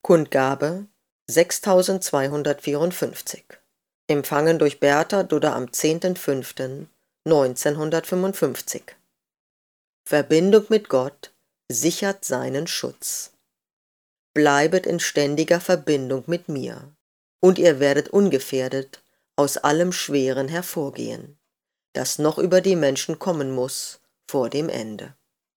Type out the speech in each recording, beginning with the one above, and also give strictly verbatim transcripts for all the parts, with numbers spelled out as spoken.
Kundgabe sechstausendzweihundertvierundfünfzig. Empfangen durch Bertha Dudder am zehnten fünften neunzehnhundertfünfundfünfzig. Verbindung mit Gott sichert seinen Schutz. Bleibet in ständiger Verbindung mit mir, und ihr werdet ungefährdet aus allem Schweren hervorgehen, das noch über die Menschen kommen muss vor dem Ende.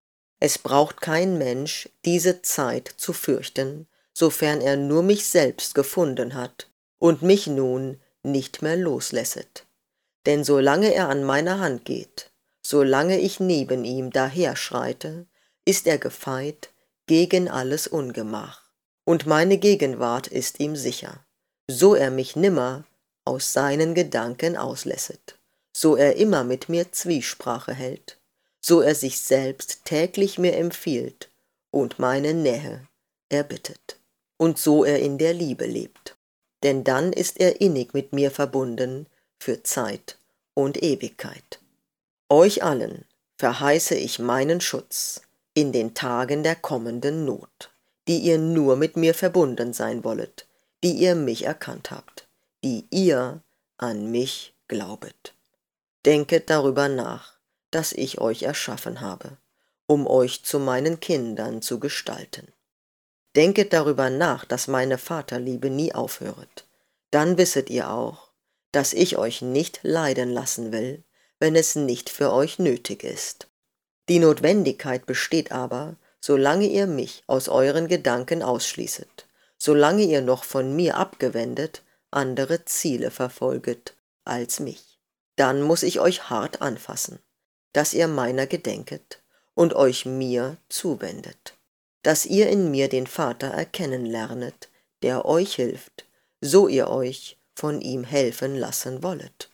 Es braucht kein Mensch, diese Zeit zu fürchten, sofern er nur mich selbst gefunden hat und mich nun nicht mehr loslässet. Denn solange er an meiner Hand geht, solange ich neben ihm daherschreite, ist er gefeit gegen alles Ungemach, und meine Gegenwart ist ihm sicher, so er mich nimmer aus seinen Gedanken auslässet, so er immer mit mir Zwiesprache hält, so er sich selbst täglich mir empfiehlt und meine Nähe erbittet, und so er in der Liebe lebt. Denn dann ist er innig mit mir verbunden für Zeit und Ewigkeit. Euch allen verheiße ich meinen Schutz in den Tagen der kommenden Not, die ihr nur mit mir verbunden sein wollet, die ihr mich erkannt habt, die ihr an mich glaubet. Denket darüber nach, dass ich euch erschaffen habe, um euch zu meinen Kindern zu gestalten. Denket darüber nach, dass meine Vaterliebe nie aufhöret. Dann wisset ihr auch, dass ich euch nicht leiden lassen will, wenn es nicht für euch nötig ist. Die Notwendigkeit besteht aber, solange ihr mich aus euren Gedanken ausschließet, solange ihr noch von mir abgewendet andere Ziele verfolget als mich. Dann muss ich euch hart anfassen, dass ihr meiner gedenket und euch mir zuwendet, dass ihr in mir den Vater erkennen lernet, der euch hilft, so ihr euch von ihm helfen lassen wollet.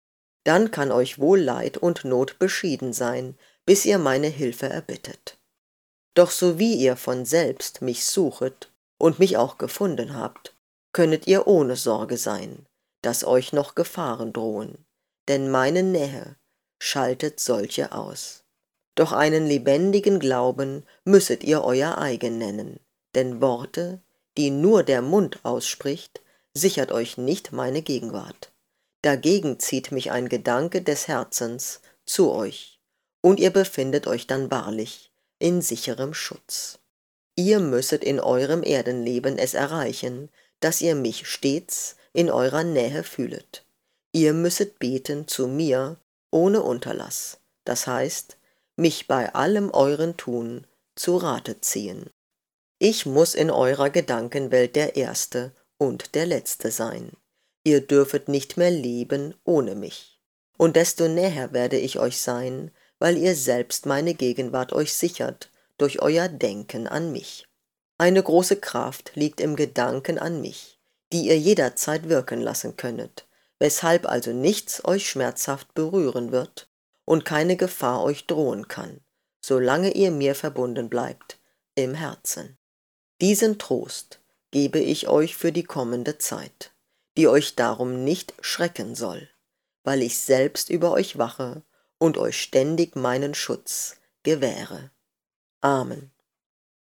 Dann kann euch wohl Leid und Not beschieden sein, bis ihr meine Hilfe erbittet. Doch so wie ihr von selbst mich suchet und mich auch gefunden habt, könnet ihr ohne Sorge sein, dass euch noch Gefahren drohen, denn meine Nähe schaltet solche aus. Doch einen lebendigen Glauben müsset ihr euer eigen nennen, denn Worte, die nur der Mund ausspricht, sichert euch nicht meine Gegenwart. Dagegen zieht mich ein Gedanke des Herzens zu euch, und ihr befindet euch dann wahrlich in sicherem Schutz. Ihr müsset in eurem Erdenleben es erreichen, dass ihr mich stets in eurer Nähe fühlet. Ihr müsset beten zu mir ohne Unterlass, das heißt, mich bei allem euren Tun zu Rate ziehen. Ich muß in eurer Gedankenwelt der Erste und der Letzte sein. Ihr dürfet nicht mehr leben ohne mich. Und desto näher werde ich euch sein, weil ihr selbst meine Gegenwart euch sichert durch euer Denken an mich. Eine große Kraft liegt im Gedanken an mich, die ihr jederzeit wirken lassen könnet, weshalb also nichts euch schmerzhaft berühren wird und keine Gefahr euch drohen kann, solange ihr mir verbunden bleibt im Herzen. Diesen Trost gebe ich euch für die kommende Zeit, die euch darum nicht schrecken soll, weil ich selbst über euch wache und euch ständig meinen Schutz gewähre. Amen.